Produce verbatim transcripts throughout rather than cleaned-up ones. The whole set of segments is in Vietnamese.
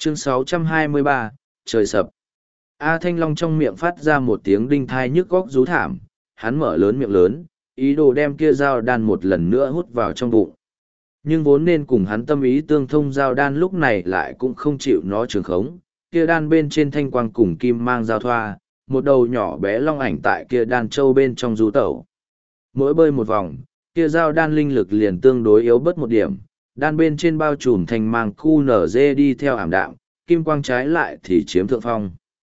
Chương sáu trăm hai mươi ba, trời sập. A Thanh Long trong miệng phát ra một tiếng đinh thai nhức góc rú thảm, hắn mở lớn miệng lớn, ý đồ đem kia dao đan một lần nữa hút vào trong bụng. Nhưng vốn nên cùng hắn tâm ý tương thông dao đan lúc này lại cũng không chịu nó trường khống, kia đan bên trên thanh quang cùng kim mang giao thoa, một đầu nhỏ bé long ảnh tại kia đan châu bên trong du tẩu. Mỗi bơi một vòng, kia dao đan linh lực liền tương đối yếu bớt một điểm, đan bên trên bao trùm thành mang cu nở dê đi theo ảm đạm, kim quang trái lại thì chiếm thượng phong.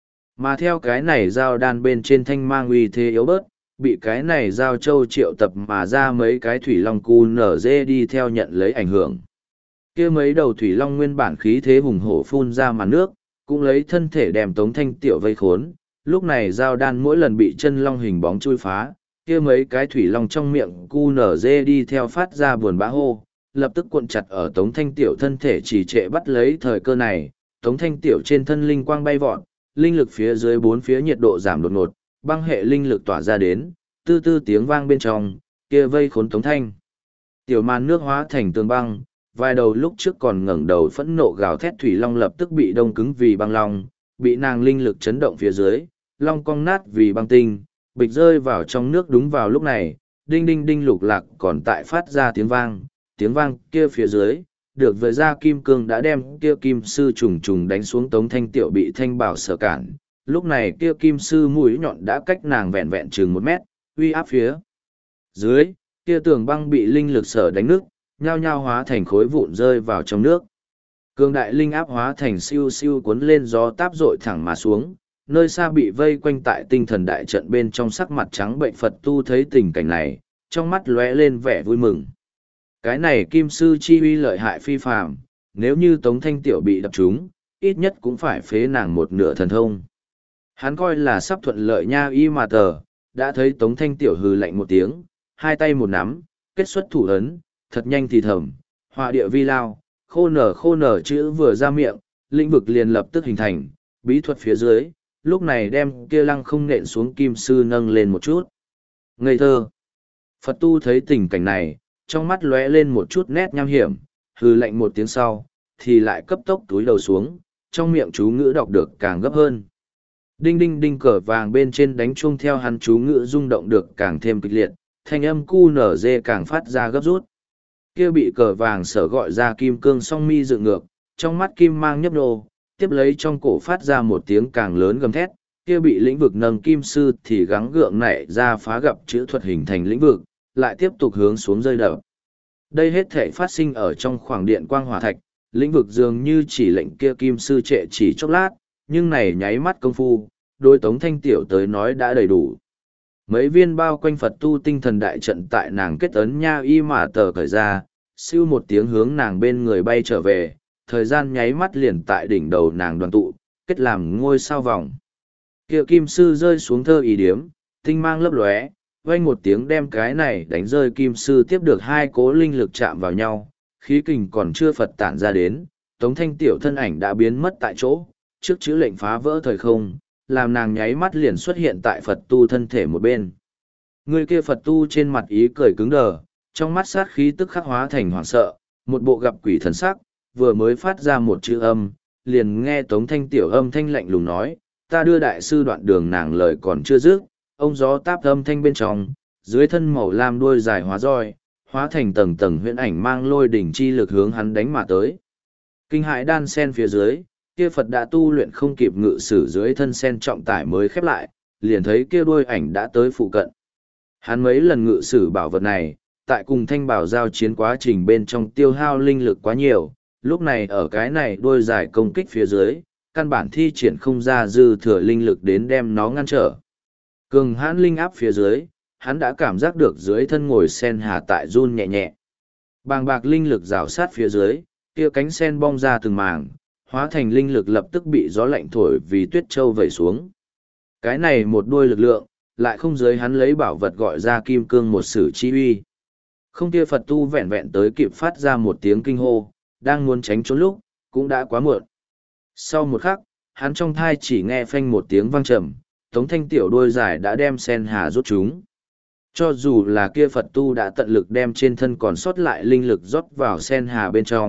Mà theo cái này dao đan bên trên thanh mang uy thế yếu bớt, bị cái này dao châu triệu tập mà ra mấy cái thủy long cu nở dê đi theo nhận lấy ảnh hưởng. Kia mấy đầu thủy long nguyên bản khí thế hùng hổ phun ra màn nước, cũng lấy thân thể đem Tống Thanh Tiểu vây khốn. Lúc này dao đan mỗi lần bị chân long hình bóng chui phá, kia mấy cái thủy long trong miệng cu nở dê đi theo phát ra buồn bã hô, lập tức cuộn chặt ở Tống Thanh Tiểu thân thể chỉ trệ bắt lấy thời cơ này. Tống Thanh Tiểu trên thân linh quang bay vọt, linh lực phía dưới bốn phía nhiệt độ giảm đột ngột, băng hệ linh lực tỏa ra đến, tư tư tiếng vang bên trong, kia vây khốn Tống Thanh Tiểu màn nước hóa thành tường băng, vài đầu lúc trước còn ngẩng đầu phẫn nộ gào thét thủy long lập tức bị đông cứng vì băng long, bị nàng linh lực chấn động phía dưới, long cong nát vì băng tinh, bịch rơi vào trong nước. Đúng vào lúc này, đinh đinh đinh lục lạc còn tại phát ra tiếng vang, tiếng vang kia phía dưới, được vợi ra kim cương đã đem kia kim sư trùng trùng đánh xuống Tống Thanh Tiểu bị thanh bảo sở cản. Lúc này kia kim sư mũi nhọn đã cách nàng vẹn vẹn chừng một mét, uy áp phía dưới, kia tường băng bị linh lực sở đánh nước, nhao nhao hóa thành khối vụn rơi vào trong nước. Cương đại linh áp hóa thành siêu siêu cuốn lên gió táp rội thẳng mà xuống, nơi xa bị vây quanh tại tinh thần đại trận bên trong sắc mặt trắng bệnh Phật tu thấy tình cảnh này, trong mắt lóe lên vẻ vui mừng. Cái này kim sư chi uy lợi hại phi phàm, nếu như Tống Thanh Tiểu bị đập trúng, ít nhất cũng phải phế nàng một nửa thần thông. Hắn coi là sắp thuận lợi nha y mà tờ, đã thấy Tống Thanh Tiểu hừ lạnh một tiếng, hai tay một nắm, kết xuất thủ ấn, thật nhanh thì thầm, họa địa vi lao, khô nở khô nở chữ vừa ra miệng, lĩnh vực liền lập tức hình thành, bí thuật phía dưới, lúc này đem kia lăng không nện xuống kim sư nâng lên một chút. Ngây thơ. Phật tu thấy tình cảnh này, trong mắt lóe lên một chút nét nham hiểm, hừ lạnh một tiếng sau, thì lại cấp tốc túi đầu xuống, trong miệng chú ngữ đọc được càng gấp hơn. Đinh đinh đinh cờ vàng bên trên đánh chuông theo hắn chú ngữ rung động được càng thêm kịch liệt, thanh âm cu nở dê càng phát ra gấp rút. Kia bị cờ vàng sở gọi ra kim cương song mi dựng ngược, trong mắt kim mang nhấp nô, tiếp lấy trong cổ phát ra một tiếng càng lớn gầm thét, kia bị lĩnh vực nâng kim sư thì gắng gượng nảy ra phá gặp chữ thuật hình thành lĩnh vực, lại tiếp tục hướng xuống rơi đập. Đây hết thể phát sinh ở trong khoảng điện quang hỏa thạch, lĩnh vực dường như chỉ lệnh kia kim sư trệ chỉ chốc lát, nhưng này nháy mắt công phu, đối Tống Thanh Tiểu tới nói đã đầy đủ. Mấy viên bao quanh Phật tu tinh thần đại trận tại nàng kết ấn nha y mà tờ cởi ra, siêu một tiếng hướng nàng bên người bay trở về, thời gian nháy mắt liền tại đỉnh đầu nàng đoàn tụ, kết làm ngôi sao vòng. Kia kim sư rơi xuống thơ ý điếm, tinh mang lấp lóe, vang một tiếng đem cái này đánh rơi kim sư tiếp được hai cố linh lực chạm vào nhau, khí kình còn chưa Phật tản ra đến, Tống Thanh Tiểu thân ảnh đã biến mất tại chỗ, trước chữ lệnh phá vỡ thời không, làm nàng nháy mắt liền xuất hiện tại Phật tu thân thể một bên. Người kia Phật tu trên mặt ý cười cứng đờ, trong mắt sát khí tức khắc hóa thành hoảng sợ, một bộ gặp quỷ thần sắc, vừa mới phát ra một chữ âm, liền nghe Tống Thanh Tiểu âm thanh lạnh lùng nói, ta đưa đại sư đoạn đường. Nàng lời còn chưa dứt, ông gió táp âm thanh bên trong, dưới thân màu lam đuôi dài hóa roi, hóa thành tầng tầng huyễn ảnh mang lôi đỉnh chi lực hướng hắn đánh mà tới. Kinh hãi đan sen phía dưới, kia Phật đã tu luyện không kịp ngự sử dưới thân sen trọng tải mới khép lại, liền thấy kia đuôi ảnh đã tới phụ cận. Hắn mấy lần ngự sử bảo vật này, tại cùng thanh bảo giao chiến quá trình bên trong tiêu hao linh lực quá nhiều, lúc này ở cái này đuôi dài công kích phía dưới, căn bản thi triển không ra dư thừa linh lực đến đem nó ngăn trở. Cường hãn linh áp phía dưới, hắn đã cảm giác được dưới thân ngồi sen hà tại run nhẹ nhẹ. Bàng bạc linh lực rào sát phía dưới, kia cánh sen bong ra từng màng, hóa thành linh lực lập tức bị gió lạnh thổi vì tuyết châu vẩy xuống. Cái này một đuôi lực lượng, lại không giới hắn lấy bảo vật gọi ra kim cương một sử chi uy. Không kia Phật tu vẹn vẹn tới kịp phát ra một tiếng kinh hô, đang muốn tránh trốn lúc, cũng đã quá muộn. Sau một khắc, hắn trong thai chỉ nghe phanh một tiếng vang trầm, Tống Thanh Tiểu đuôi dài đã đem sen hà rút chúng. Cho dù là kia Phật tu đã tận lực đem trên thân còn sót lại linh lực rót vào sen hà bên trong,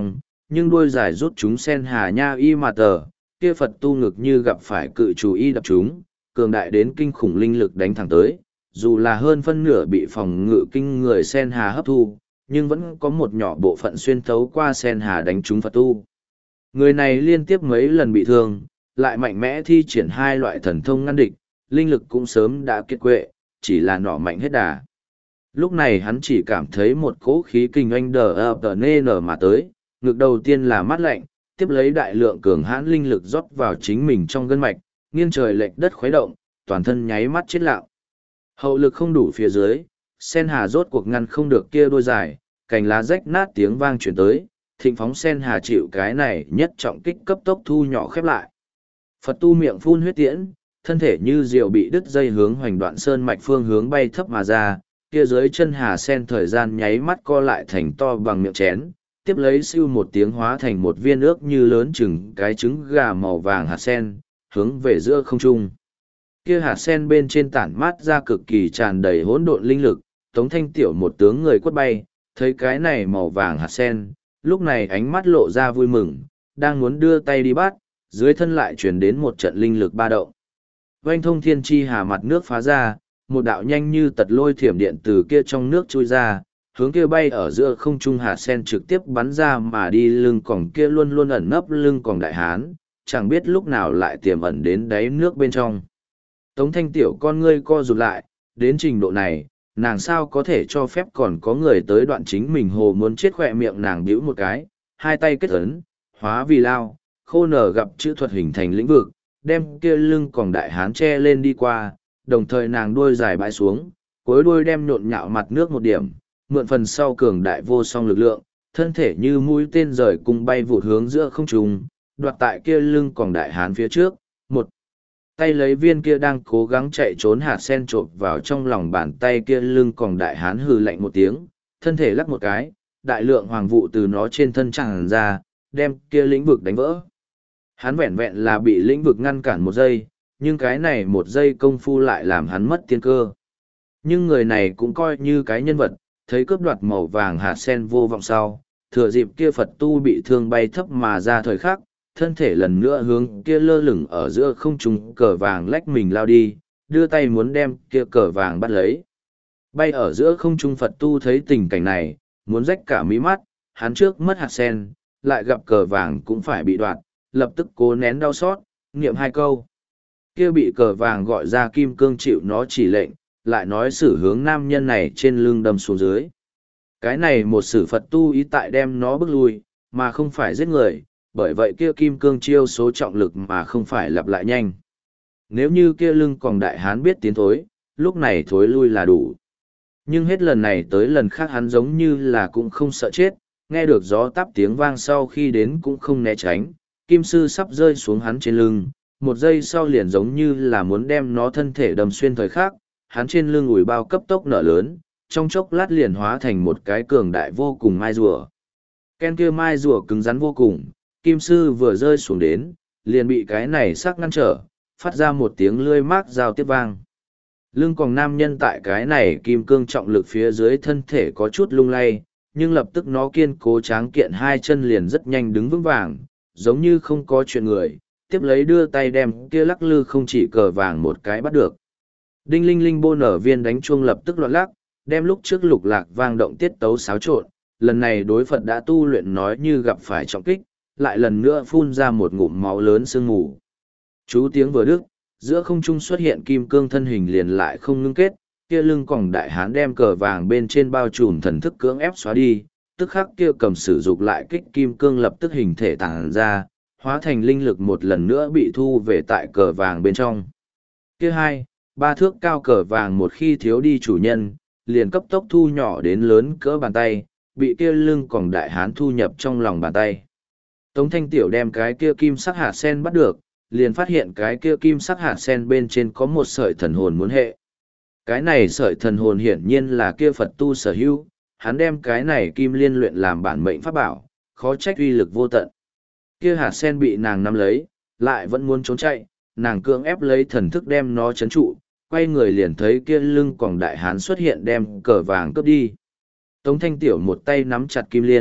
nhưng đuôi dài rút chúng sen hà nha y mà tờ, kia Phật tu ngực như gặp phải cự chủ y đập chúng, cường đại đến kinh khủng linh lực đánh thẳng tới, dù là hơn phân nửa bị phòng ngự kinh người sen hà hấp thu, nhưng vẫn có một nhỏ bộ phận xuyên thấu qua sen hà đánh trúng Phật tu. Người này liên tiếp mấy lần bị thương, lại mạnh mẽ thi triển hai loại thần thông ngăn địch, linh lực cũng sớm đã kiệt quệ, chỉ là nỏ mạnh hết đà. Lúc này hắn chỉ cảm thấy một cỗ khí kinh anh đờ ập tờ nê nở mà tới, ngực đầu tiên là mát lạnh, tiếp lấy đại lượng cường hãn linh lực rót vào chính mình trong gân mạch, nghiêng trời lệch đất khuấy động, toàn thân nháy mắt chết lặng. Hậu lực không đủ phía dưới, sen hà rốt cuộc ngăn không được kia đôi dài, cành lá rách nát tiếng vang chuyển tới, thịnh phóng sen hà chịu cái này nhất trọng kích cấp tốc thu nhỏ khép lại. Phật tu miệng phun huyết tiễn, thân thể như diều bị đứt dây hướng hoành đoạn sơn mạch phương hướng bay thấp mà ra, kia dưới chân hà sen thời gian nháy mắt co lại thành to bằng miệng chén, tiếp lấy siêu một tiếng hóa thành một viên ước như lớn chừng cái trứng gà màu vàng hạt sen, hướng về giữa không trung. Kia hạt sen bên trên tản mát ra cực kỳ tràn đầy hỗn độn linh lực, Tống Thanh Tiểu một tướng người quất bay, thấy cái này màu vàng hạt sen, lúc này ánh mắt lộ ra vui mừng, đang muốn đưa tay đi bắt, dưới thân lại chuyển đến một trận linh lực ba động. Oanh thông thiên chi hà mặt nước phá ra, một đạo nhanh như tật lôi thiểm điện từ kia trong nước chui ra, hướng kia bay ở giữa không trung hạt sen trực tiếp bắn ra mà đi lưng còng kia luôn luôn ẩn nấp lưng còng đại hán, chẳng biết lúc nào lại tiềm ẩn đến đáy nước bên trong. Tống Thanh Tiểu con ngươi co rụt lại, đến trình độ này, nàng sao có thể cho phép còn có người tới đoạn chính mình hồ muốn chết khỏe miệng nàng bĩu một cái, hai tay kết ấn, hóa vì lao, khô nở gặp chữ thuật hình thành lĩnh vực, đem kia lưng còng đại hán che lên đi qua, đồng thời nàng đuôi dài bãi xuống, cuối đuôi đem nhộn nhạo mặt nước một điểm, mượn phần sau cường đại vô song lực lượng, thân thể như mũi tên rời cùng bay vụt hướng giữa không trung, đoạt tại kia lưng còng đại hán phía trước, một tay lấy viên kia đang cố gắng chạy trốn hạt sen trộm vào trong lòng bàn tay kia lưng còng đại hán hừ lạnh một tiếng, thân thể lắc một cái, đại lượng hoàng vụ từ nó trên thân tràn ra, đem kia lĩnh vực đánh vỡ. Hắn vẹn vẹn là bị lĩnh vực ngăn cản một giây, nhưng cái này một giây công phu lại làm hắn mất tiên cơ. Nhưng người này cũng coi như cái nhân vật, thấy cướp đoạt màu vàng hạt sen vô vọng sau, thừa dịp kia Phật tu bị thương bay thấp mà ra thời khắc, thân thể lần nữa hướng kia lơ lửng ở giữa không trung cờ vàng lách mình lao đi, đưa tay muốn đem kia cờ vàng bắt lấy. Bay ở giữa không trung Phật tu thấy tình cảnh này, muốn rách cả mí mắt, hắn trước mất hạt sen, lại gặp cờ vàng cũng phải bị đoạt, lập tức cố nén đau xót, niệm hai câu. Kia bị cờ vàng gọi ra kim cương chịu nó chỉ lệnh, lại nói xử hướng nam nhân này trên lưng đâm xuống dưới. Cái này một sử Phật tu ý tại đem nó bước lui, mà không phải giết người, bởi vậy kia kim cương chiêu số trọng lực mà không phải lặp lại nhanh. Nếu như kia lưng còn đại hán biết tiến thối, lúc này thối lui là đủ. Nhưng hết lần này tới lần khác hắn giống như là cũng không sợ chết, nghe được gió táp tiếng vang sau khi đến cũng không né tránh, kim sư sắp rơi xuống hắn trên lưng, một giây sau liền giống như là muốn đem nó thân thể đâm xuyên thời khắc, hắn trên lưng ủi bao cấp tốc nở lớn, trong chốc lát liền hóa thành một cái cường đại vô cùng mai rùa. Ken kia mai rùa cứng rắn vô cùng, kim sư vừa rơi xuống đến, liền bị cái này sắc ngăn trở, phát ra một tiếng lươi mát giao tiếp vang. Lưng còn nam nhân tại cái này kim cương trọng lực phía dưới thân thể có chút lung lay, nhưng lập tức nó kiên cố tráng kiện hai chân liền rất nhanh đứng vững vàng, giống như không có chuyện người, tiếp lấy đưa tay đem kia lắc lư không chỉ cờ vàng một cái bắt được. Đinh linh linh bô nở viên đánh chuông lập tức loạn lắc, đem lúc trước lục lạc vang động tiết tấu xáo trộn, lần này đối Phật đã tu luyện nói như gặp phải trọng kích, lại lần nữa phun ra một ngụm máu lớn sương mù. Chú tiếng vừa đứt, giữa không trung xuất hiện kim cương thân hình liền lại không ngưng kết, kia lưng còng đại hán đem cờ vàng bên trên bao trùm thần thức cưỡng ép xóa đi, tức khắc kia cầm sử dụng lại kích kim cương lập tức hình thể tàng ra, hóa thành linh lực một lần nữa bị thu về tại cờ vàng bên trong. Kia hai, ba thước cao cờ vàng một khi thiếu đi chủ nhân, liền cấp tốc thu nhỏ đến lớn cỡ bàn tay, bị kia lưng còng đại hán thu nhập trong lòng bàn tay. Tống Thanh Tiểu đem cái kia kim sắc hạt sen bắt được, liền phát hiện cái kia kim sắc hạt sen bên trên có một sợi thần hồn muốn hệ. Cái này sợi thần hồn hiển nhiên là kia Phật tu sở hữu, hắn đem cái này kim liên luyện làm bản mệnh pháp bảo, khó trách uy lực vô tận. Kia hạt sen bị nàng nắm lấy, lại vẫn muốn trốn chạy, nàng cưỡng ép lấy thần thức đem nó chấn trụ, quay người liền thấy kia lưng quòng đại hán xuất hiện đem cờ vàng cướp đi. Tống Thanh Tiểu một tay nắm chặt kim liên,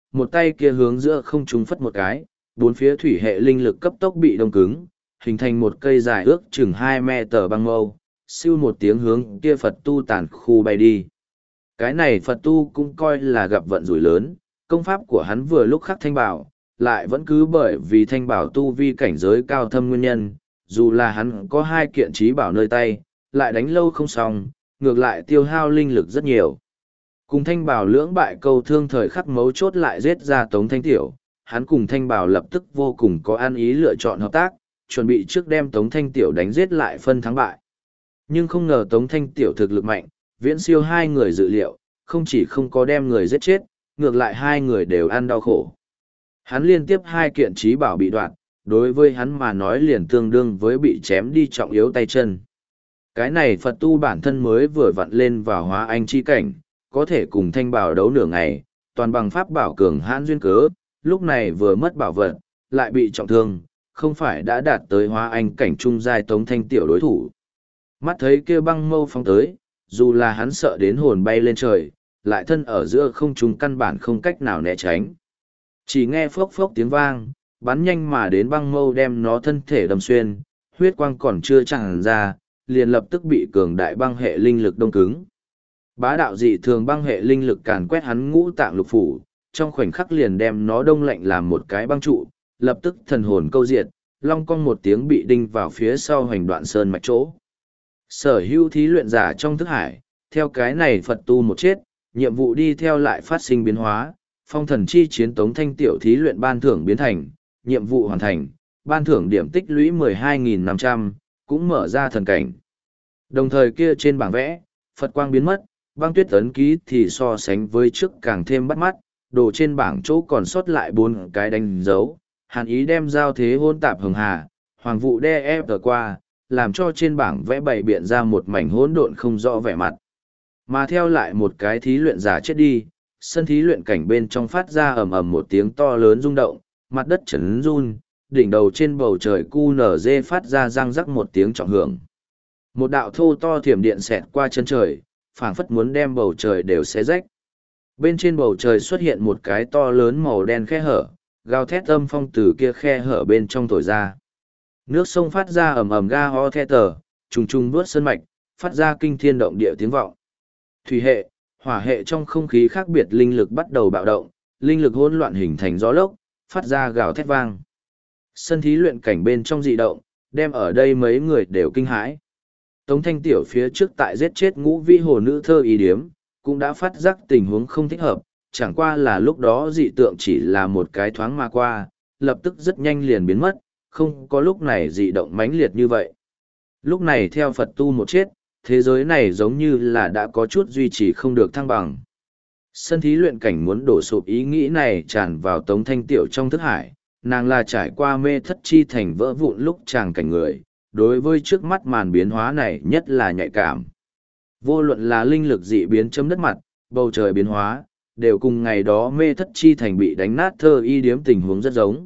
một tay kia hướng giữa không trung phất một cái, bốn phía thủy hệ linh lực cấp tốc bị đông cứng, hình thành một cây dài ước chừng hai mét tờ băng mâu, siêu một tiếng hướng kia Phật tu tàn khu bay đi. Cái này Phật tu cũng coi là gặp vận rủi lớn, công pháp của hắn vừa lúc khắc thanh bảo, lại vẫn cứ bởi vì thanh bảo tu vi cảnh giới cao thâm nguyên nhân, dù là hắn có hai kiện trí bảo nơi tay, lại đánh lâu không xong, ngược lại tiêu hao linh lực rất nhiều. Cùng thanh bảo lưỡng bại câu thương thời khắc mấu chốt lại giết ra Tống Thanh Tiểu, hắn cùng thanh bảo lập tức vô cùng có an ý lựa chọn hợp tác, chuẩn bị trước đem Tống Thanh Tiểu đánh giết lại phân thắng bại. Nhưng không ngờ Tống Thanh Tiểu thực lực mạnh, viễn siêu hai người dự liệu, không chỉ không có đem người giết chết, ngược lại hai người đều ăn đau khổ. Hắn liên tiếp hai kiện trí bảo bị đoạt, đối với hắn mà nói liền tương đương với bị chém đi trọng yếu tay chân. Cái này Phật tu bản thân mới vừa vặn lên vào hóa anh chi cảnh, có thể cùng thanh bảo đấu nửa ngày, toàn bằng pháp bảo cường hãn duyên cớ, lúc này vừa mất bảo vật, lại bị trọng thương, không phải đã đạt tới hóa anh cảnh trung giai Tống Thanh Tiểu đối thủ. Mắt thấy kia băng mâu phóng tới, dù là hắn sợ đến hồn bay lên trời, lại thân ở giữa không trung căn bản không cách nào né tránh. Chỉ nghe phốc phốc tiếng vang, bắn nhanh mà đến băng mâu đem nó thân thể đâm xuyên, huyết quang còn chưa tràn ra, liền lập tức bị cường đại băng hệ linh lực đông cứng. Bá đạo dị thường băng hệ linh lực càn quét hắn ngũ tạng lục phủ, trong khoảnh khắc liền đem nó đông lạnh làm một cái băng trụ, lập tức thần hồn câu diệt, long cong một tiếng bị đinh vào phía sau hoành đoạn sơn mạch chỗ. Sở hữu thí luyện giả trong thức hải, theo cái này Phật tu một chết, nhiệm vụ đi theo lại phát sinh biến hóa, phong thần chi chiến Tống Thanh Tiểu thí luyện ban thưởng biến thành, nhiệm vụ hoàn thành, ban thưởng điểm tích lũy mười hai nghìn năm trăm, cũng mở ra thần cảnh. Đồng thời kia trên bảng vẽ, Phật quang biến mất, băng tuyết ấn ký thì so sánh với trước càng thêm bắt mắt, đồ trên bảng chỗ còn sót lại bốn cái đánh dấu, hàn ý đem giao thế hôn tạp hường hà, hoàng vụ đe ép tờ qua, làm cho trên bảng vẽ bày biện ra một mảnh hỗn độn không rõ vẻ mặt. Mà theo lại một cái thí luyện giả chết đi, sân thí luyện cảnh bên trong phát ra ầm ầm một tiếng to lớn rung động, mặt đất chấn run, đỉnh đầu trên bầu trời cu nở dê phát ra răng rắc một tiếng trọng hưởng. Một đạo thô to thiểm điện xẹt qua chân trời, phảng phất muốn đem bầu trời đều xé rách. Bên trên bầu trời xuất hiện một cái to lớn màu đen khe hở, gào thét âm phong từ kia khe hở bên trong thổi ra. Nước sông phát ra ầm ầm ga ho the tờ, trùng trùng vuốt sơn mạch, phát ra kinh thiên động địa tiếng vọng. Thủy hệ, hỏa hệ trong không khí khác biệt linh lực bắt đầu bạo động, linh lực hỗn loạn hình thành gió lốc, phát ra gào thét vang. Sân thí luyện cảnh bên trong dị động, đem ở đây mấy người đều kinh hãi. Tống Thanh Tiểu phía trước tại giết chết ngũ vi hồ nữ thơ ý điếm, cũng đã phát giác tình huống không thích hợp, chẳng qua là lúc đó dị tượng chỉ là một cái thoáng mà qua, lập tức rất nhanh liền biến mất, không có lúc này dị động mãnh liệt như vậy. Lúc này theo Phật tu một chết, thế giới này giống như là đã có chút duy trì không được thăng bằng. Sân thí luyện cảnh muốn đổ sụp ý nghĩ này tràn vào Tống Thanh Tiểu trong thức hải, nàng là trải qua mê thất chi thành vỡ vụn lúc chàng cảnh người, đối với trước mắt màn biến hóa này nhất là nhạy cảm. Vô luận là linh lực dị biến chấm đất mặt, bầu trời biến hóa, đều cùng ngày đó mê thất chi thành bị đánh nát thơ y điếm tình huống rất giống.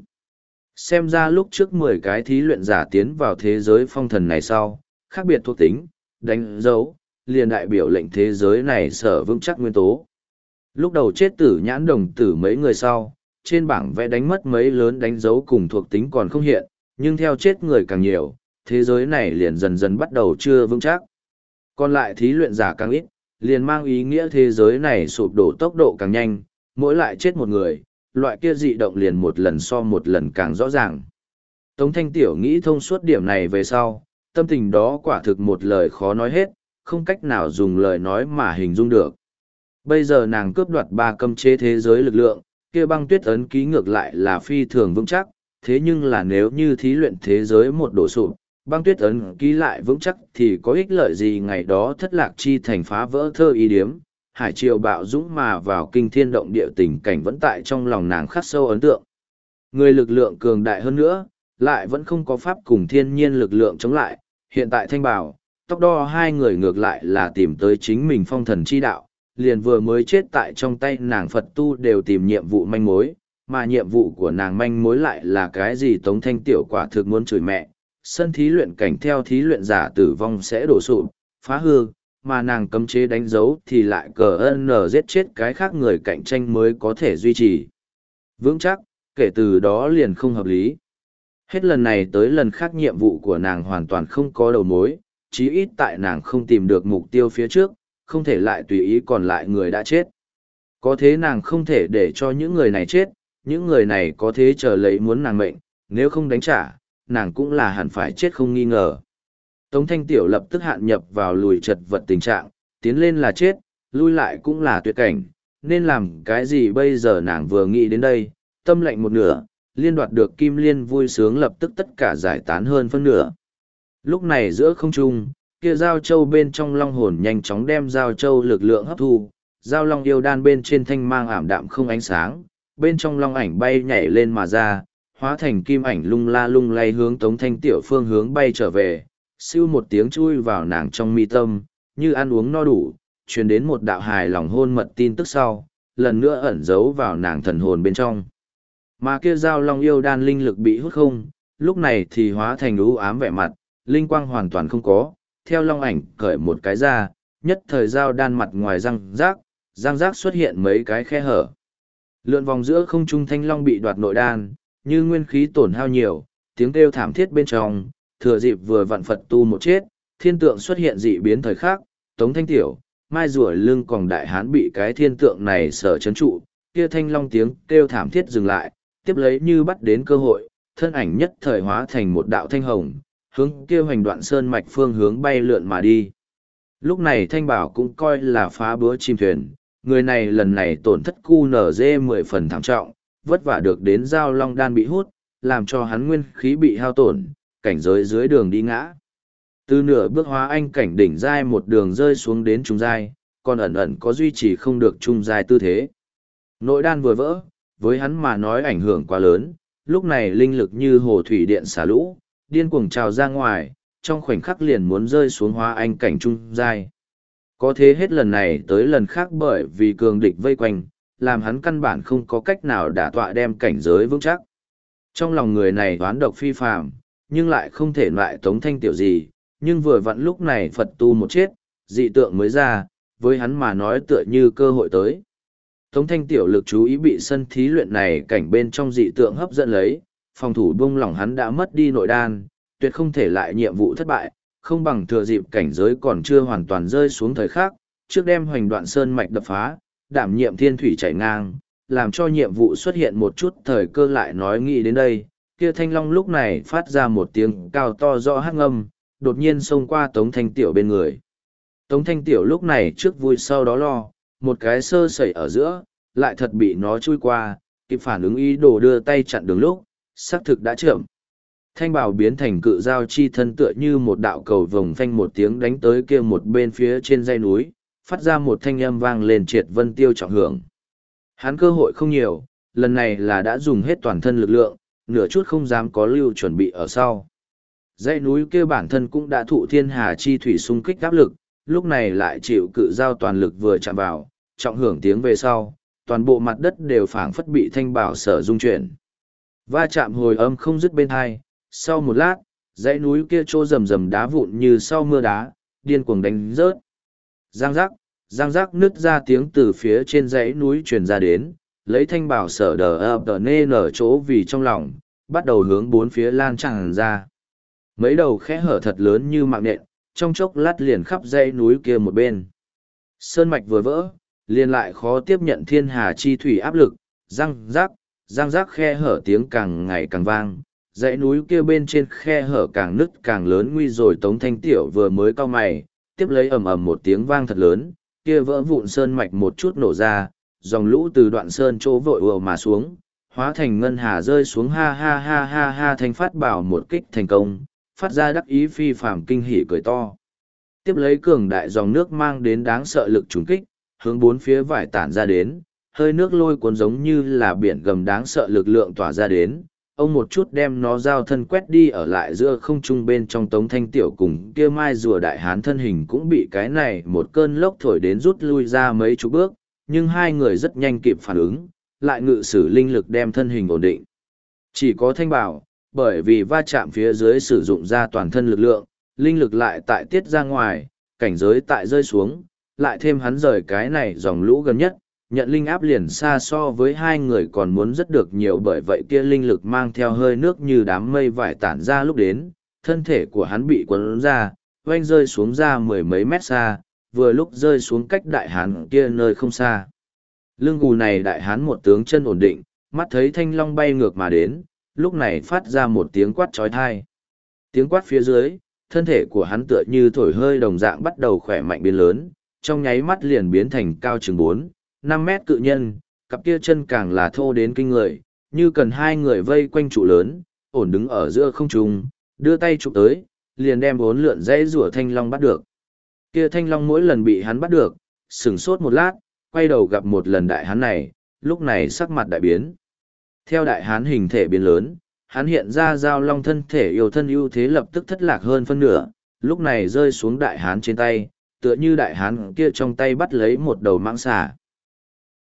Xem ra lúc trước mười cái thí luyện giả tiến vào thế giới phong thần này sau, khác biệt thuộc tính, đánh dấu, liền đại biểu lệnh thế giới này sở vững chắc nguyên tố. Lúc đầu chết tử nhãn đồng tử mấy người sau, trên bảng vẽ đánh mất mấy lớn đánh dấu cùng thuộc tính còn không hiện, nhưng theo chết người càng nhiều, thế giới này liền dần dần bắt đầu chưa vững chắc. Còn lại thí luyện giả càng ít, liền mang ý nghĩa thế giới này sụp đổ tốc độ càng nhanh, mỗi lại chết một người, loại kia dị động liền một lần so một lần càng rõ ràng. Tống Thanh Tiểu nghĩ thông suốt điểm này về sau, tâm tình đó quả thực một lời khó nói hết, không cách nào dùng lời nói mà hình dung được. Bây giờ nàng cướp đoạt ba cấm chế thế giới lực lượng, kia băng tuyết ấn ký ngược lại là phi thường vững chắc, thế nhưng là nếu như thí luyện thế giới một đổ sụp, băng tuyết ấn ký lại vững chắc thì có ích lợi gì ngày đó thất lạc chi thành phá vỡ thơ y điếm, hải triều bạo dũng mà vào kinh thiên động địa tình cảnh vẫn tại trong lòng nàng khắc sâu ấn tượng. Người lực lượng cường đại hơn nữa, lại vẫn không có pháp cùng thiên nhiên lực lượng chống lại, hiện tại thanh bảo, tóc đo hai người ngược lại là tìm tới chính mình phong thần chi đạo, liền vừa mới chết tại trong tay nàng Phật tu đều tìm nhiệm vụ manh mối, mà nhiệm vụ của nàng manh mối lại là cái gì Tống Thanh Tiểu quả thực muốn chửi mẹ. Sân thí luyện cảnh theo thí luyện giả tử vong sẽ đổ sụp, phá hư, mà nàng cấm chế đánh dấu thì lại cờ ân nở giết chết cái khác người cạnh tranh mới có thể duy trì. vững chắc, kể từ đó liền không hợp lý. Hết lần này tới lần khác nhiệm vụ của nàng hoàn toàn không có đầu mối, chí ít tại nàng không tìm được mục tiêu phía trước, không thể lại tùy ý còn lại người đã chết. Có thế nàng không thể để cho những người này chết, những người này có thế chờ lấy muốn nàng mệnh, nếu không đánh trả, nàng cũng là hẳn phải chết không nghi ngờ. Tống Thanh Tiểu lập tức hạn nhập vào lùi chật vật tình trạng, tiến lên là chết, lui lại cũng là tuyệt cảnh, nên làm cái gì bây giờ nàng vừa nghĩ đến đây, tâm lệnh một nửa, liên đoạt được kim liên vui sướng lập tức tất cả giải tán hơn phân nửa. Lúc này giữa không trung, kia giao châu bên trong long hồn nhanh chóng đem giao châu lực lượng hấp thu, giao long yêu đan bên trên thanh mang ảm đạm không ánh sáng, bên trong long ảnh bay nhảy lên mà ra, hóa thành kim ảnh lung la lung lay hướng Tống Thanh Tiểu phương hướng bay trở về, siêu một tiếng chui vào nàng trong mi tâm, như ăn uống no đủ, truyền đến một đạo hài lòng hôn mật tin tức sau, lần nữa ẩn giấu vào nàng thần hồn bên trong. Mà kia giao long yêu đan linh lực bị hút không, lúc này thì hóa thành u ám vẻ mặt, linh quang hoàn toàn không có, theo long ảnh cởi một cái ra, nhất thời giao đan mặt ngoài răng rác, răng rác xuất hiện mấy cái khe hở. Lượn vòng giữa không trung thanh long bị đoạt nội đan, như nguyên khí tổn hao nhiều, tiếng kêu thảm thiết bên trong, thừa dịp vừa vặn Phật tu một chết, thiên tượng xuất hiện dị biến thời khắc, Tống Thanh Tiểu, mai rùa lưng còn đại hán bị cái thiên tượng này sở chấn trụ, kia thanh long tiếng kêu thảm thiết dừng lại, tiếp lấy như bắt đến cơ hội, thân ảnh nhất thời hóa thành một đạo thanh hồng, hướng kia hoành đoạn sơn mạch phương hướng bay lượn mà đi. Lúc này Thanh Bảo cũng coi là phá búa chim thuyền, người này lần này tổn thất cu nở dê mười phần thảm trọng, vất vả được đến giao long đan bị hút, làm cho hắn nguyên khí bị hao tổn, cảnh giới dưới đường đi ngã. Từ nửa bước hóa anh cảnh đỉnh giai một đường rơi xuống đến trung giai, còn ẩn ẩn có duy trì không được trung giai tư thế. Nội đan vừa vỡ, với hắn mà nói ảnh hưởng quá lớn, lúc này linh lực như hồ thủy điện xả lũ, điên cuồng trào ra ngoài, trong khoảnh khắc liền muốn rơi xuống hóa anh cảnh trung giai. Có thế hết lần này tới lần khác bởi vì cường địch vây quanh, làm hắn căn bản không có cách nào đả tọa đem cảnh giới vững chắc. Trong lòng người này toán độc phi phàm, nhưng lại không thể loại Tống Thanh Tiểu gì, nhưng vừa vặn lúc này Phật tu một chết, dị tượng mới ra, với hắn mà nói tựa như cơ hội tới. Tống Thanh Tiểu lực chú ý bị sân thí luyện này cảnh bên trong dị tượng hấp dẫn lấy, phòng thủ buông lỏng hắn đã mất đi nội đan, tuyệt không thể lại nhiệm vụ thất bại, không bằng thừa dịp cảnh giới còn chưa hoàn toàn rơi xuống thời khắc, trước đem hoành đoạn sơn mạch đập phá, đảm nhiệm thiên thủy chảy ngang, làm cho nhiệm vụ xuất hiện một chút thời cơ lại nói nghĩ đến đây, kia thanh long lúc này phát ra một tiếng cao to rõ hát ngâm, đột nhiên xông qua Tống Thanh Tiểu bên người. Tống Thanh Tiểu lúc này trước vui sau đó lo, một cái sơ sẩy ở giữa, lại thật bị nó chui qua, kịp phản ứng ý đồ đưa tay chặn đường lúc, xác thực đã chậm. Thanh bảo biến thành cự dao chi thân tựa như một đạo cầu vồng phanh một tiếng đánh tới kia một bên phía trên dãy núi, phát ra một thanh âm vang lên triệt vân tiêu trọng hưởng. Hắn cơ hội không nhiều, lần này là đã dùng hết toàn thân lực lượng, nửa chút không dám có lưu chuẩn bị ở sau. Dãy núi kia bản thân cũng đã thụ thiên hà chi thủy xung kích áp lực, lúc này lại chịu cự dao toàn lực vừa chạm vào, trọng hưởng tiếng về sau, toàn bộ mặt đất đều phảng phất bị thanh bảo sở dung chuyển. Va chạm hồi âm không dứt bên hai, sau một lát, dãy núi kia trô rầm rầm đá vụn như sau mưa đá, điên cuồng đánh rớt. Giang giác, giang giác nứt ra tiếng từ phía trên dãy núi truyền ra đến, lấy thanh bảo sở đờ ập đờ nê nở chỗ vì trong lòng, bắt đầu hướng bốn phía lan tràn ra. Mấy đầu khẽ hở thật lớn như mạng nện, trong chốc lát liền khắp dãy núi kia một bên. Sơn mạch vừa vỡ, liền lại khó tiếp nhận thiên hà chi thủy áp lực, răng rác, răng rác khe hở tiếng càng ngày càng vang, dãy núi kia bên trên khe hở càng nứt càng lớn nguy rồi Tống Thanh Tiểu vừa mới cau mày, tiếp lấy ầm ầm một tiếng vang thật lớn, kia vỡ vụn sơn mạch một chút nổ ra, dòng lũ từ đoạn sơn chỗ vội ùa mà xuống, hóa thành ngân hà rơi xuống ha ha ha ha ha thanh phát bảo một kích thành công, phát ra đắc ý phi phàm kinh hỉ cười to. Tiếp lấy cường đại dòng nước mang đến đáng sợ lực trùng kích, hướng bốn phía vải tản ra đến, hơi nước lôi cuốn giống như là biển gầm đáng sợ lực lượng tỏa ra đến, ông một chút đem nó giao thân quét đi ở lại giữa không trung bên trong Tống Thanh Tiểu cùng kia mai rùa đại hán thân hình cũng bị cái này một cơn lốc thổi đến rút lui ra mấy chục bước, nhưng hai người rất nhanh kịp phản ứng, lại ngự sử linh lực đem thân hình ổn định. Chỉ có Thanh Bảo, bởi vì va chạm phía dưới sử dụng ra toàn thân lực lượng, linh lực lại tại tiết ra ngoài, cảnh giới tại rơi xuống, lại thêm hắn rời cái này dòng lũ gần nhất, nhận linh áp liền xa so với hai người còn muốn rất được nhiều, bởi vậy kia linh lực mang theo hơi nước như đám mây vải tản ra lúc đến, thân thể của hắn bị cuốn ra, oanh rơi xuống ra mười mấy mét xa, vừa lúc rơi xuống cách đại hán kia nơi không xa. Lưng gù này đại hán một tướng chân ổn định, mắt thấy thanh long bay ngược mà đến, lúc này phát ra một tiếng quát trói thai. Tiếng quát phía dưới, thân thể của hắn tựa như thổi hơi đồng dạng bắt đầu khỏe mạnh biến lớn, trong nháy mắt liền biến thành cao chừng bốn, năm mét cự nhân, cặp kia chân càng là thô đến kinh người, như cần hai người vây quanh trụ lớn, ổn đứng ở giữa không trung, đưa tay chụp tới, liền đem bốn lượn dãy rủa thanh long bắt được. Kia thanh long mỗi lần bị hắn bắt được, sửng sốt một lát, quay đầu gặp một lần đại hán này, lúc này sắc mặt đại biến. Theo đại hán hình thể biến lớn, hắn hiện ra giao long thân thể yêu thân ưu thế lập tức thất lạc hơn phân nửa, lúc này rơi xuống đại hán trên tay, tựa như đại hán kia trong tay bắt lấy một đầu mãng xà.